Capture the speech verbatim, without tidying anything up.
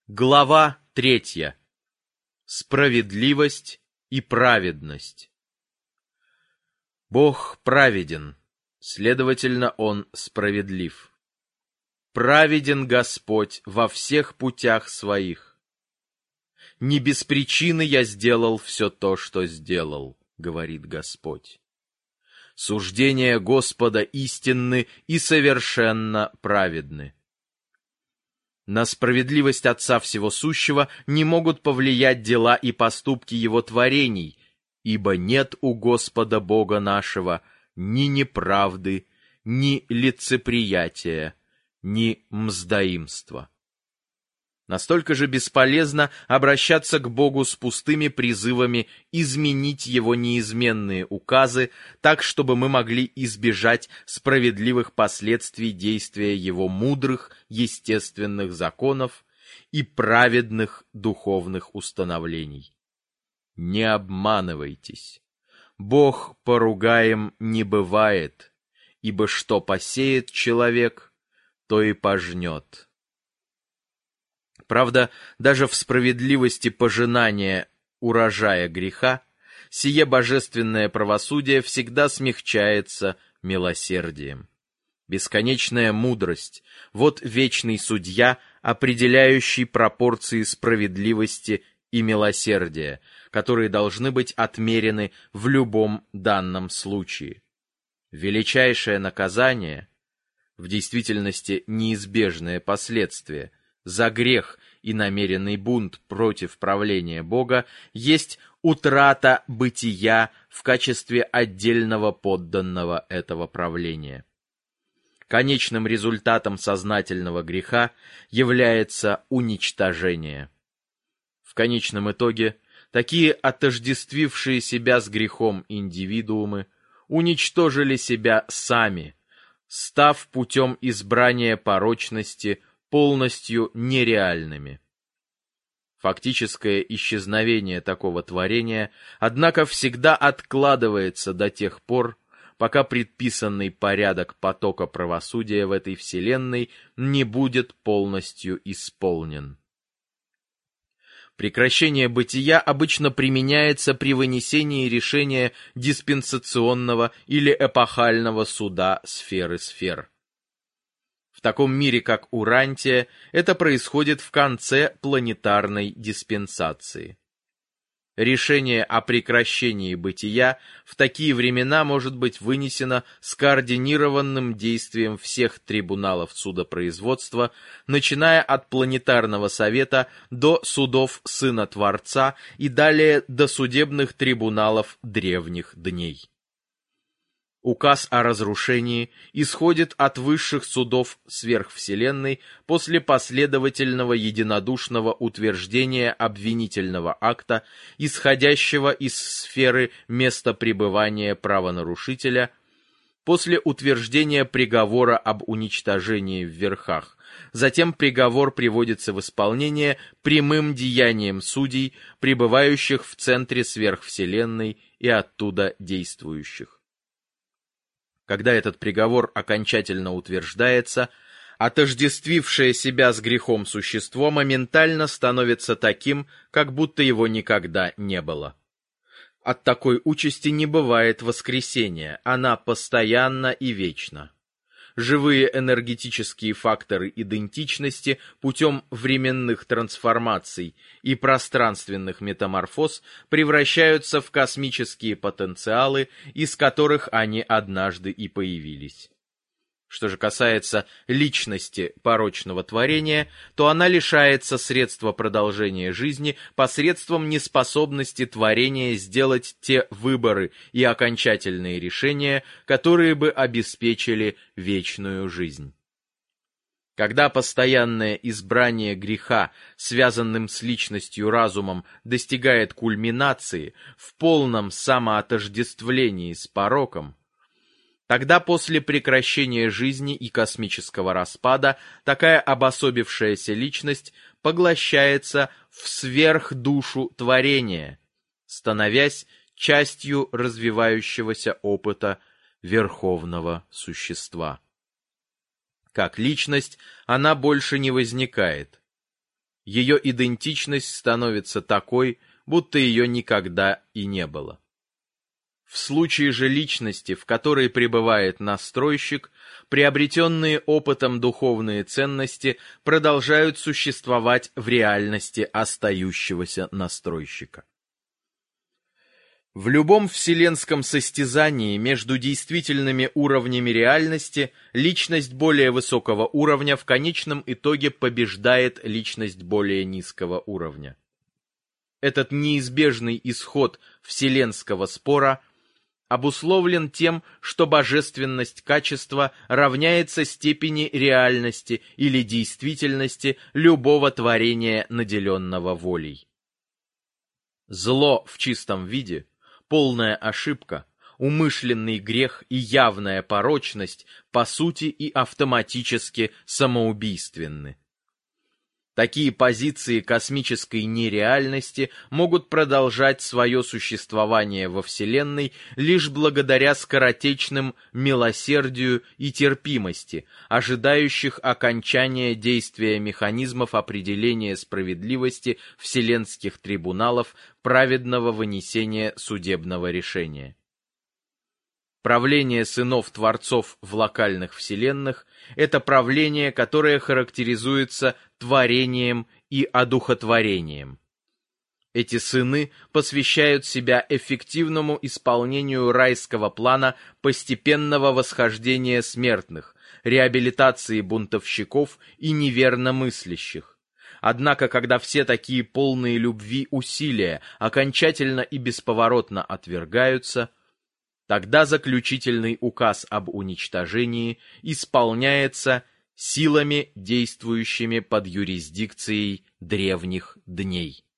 Глава третья. Справедливость и праведность. Бог праведен, следовательно, Он справедлив. Праведен Господь во всех путях Своих. Не без причины я сделал все то, что сделал, говорит Господь. Суждения Господа истинны и совершенно праведны. На справедливость Отца Всего Сущего не могут повлиять дела и поступки Его творений, ибо нет у Господа Бога нашего ни неправды, ни лицеприятия, ни мздоимства. Настолько же бесполезно обращаться к Богу с пустыми призывами изменить Его неизменные указы, так, чтобы мы могли избежать справедливых последствий действия Его мудрых естественных законов и праведных духовных установлений. Не обманывайтесь. Бог поругаем не бывает, ибо что посеет человек, то и пожнет. Правда, даже в справедливости пожинания урожая греха, сие божественное правосудие всегда смягчается милосердием. Бесконечная мудрость — вот вечный судья, определяющий пропорции справедливости и милосердия, которые должны быть отмерены в любом данном случае. Величайшее наказание, в действительности неизбежное последствие, за грех и намеренный бунт против правления Бога есть утрата бытия в качестве отдельного подданного этого правления. Конечным результатом сознательного греха является уничтожение. В конечном итоге такие отождествившие себя с грехом индивидуумы уничтожили себя сами, став путем избрания порочности полностью нереальными. Фактическое исчезновение такого творения, однако, всегда откладывается до тех пор, пока предписанный порядок потока правосудия в этой вселенной не будет полностью исполнен. Прекращение бытия обычно применяется при вынесении решения диспенсационного или эпохального суда сферы сфер. В таком мире, как Урантия, это происходит в конце планетарной диспенсации. Решение о прекращении бытия в такие времена может быть вынесено скоординированным действием всех трибуналов судопроизводства, начиная от планетарного совета до судов Сына Творца и далее до судебных трибуналов древних дней. Указ о разрушении исходит от высших судов сверхвселенной после последовательного единодушного утверждения обвинительного акта, исходящего из сферы места пребывания правонарушителя, после утверждения приговора об уничтожении в верхах. Затем приговор приводится в исполнение прямым деянием судей, пребывающих в центре сверхвселенной и оттуда действующих. Когда этот приговор окончательно утверждается, отождествившее себя с грехом существо моментально становится таким, как будто его никогда не было. От такой участи не бывает воскресения, она постоянна и вечна. Живые энергетические факторы идентичности путем временных трансформаций и пространственных метаморфоз превращаются в космические потенциалы, из которых они однажды и появились. Что же касается личности порочного творения, то она лишается средства продолжения жизни посредством неспособности творения сделать те выборы и окончательные решения, которые бы обеспечили вечную жизнь. Когда постоянное избрание греха, связанным с личностью разумом, достигает кульминации в полном самоотождествлении с пороком, тогда после прекращения жизни и космического распада такая обособившаяся личность поглощается в сверхдушу творения, становясь частью развивающегося опыта верховного существа. Как личность она больше не возникает. ее идентичность становится такой, будто ее никогда и не было. В случае же личности, в которой пребывает настройщик, приобретенные опытом духовные ценности продолжают существовать в реальности остающегося настройщика. В любом вселенском состязании между действительными уровнями реальности личность более высокого уровня в конечном итоге побеждает личность более низкого уровня. Этот неизбежный исход вселенского спора обусловлен тем, что божественность качества равняется степени реальности или действительности любого творения, наделенного волей. Зло в чистом виде, полная ошибка, умышленный грех и явная порочность по сути и автоматически самоубийственны. Такие позиции космической нереальности могут продолжать свое существование во Вселенной лишь благодаря скоротечным милосердию и терпимости, ожидающих окончания действия механизмов определения справедливости вселенских трибуналов праведного вынесения судебного решения. Правление сынов-творцов в локальных вселенных – это правление, которое характеризуется творением и одухотворением. Эти сыны посвящают себя эффективному исполнению райского плана постепенного восхождения смертных, реабилитации бунтовщиков и неверно мыслящих. Однако, когда все такие полные любви усилия окончательно и бесповоротно отвергаются, тогда заключительный указ об уничтожении исполняется силами, действующими под юрисдикцией древних дней.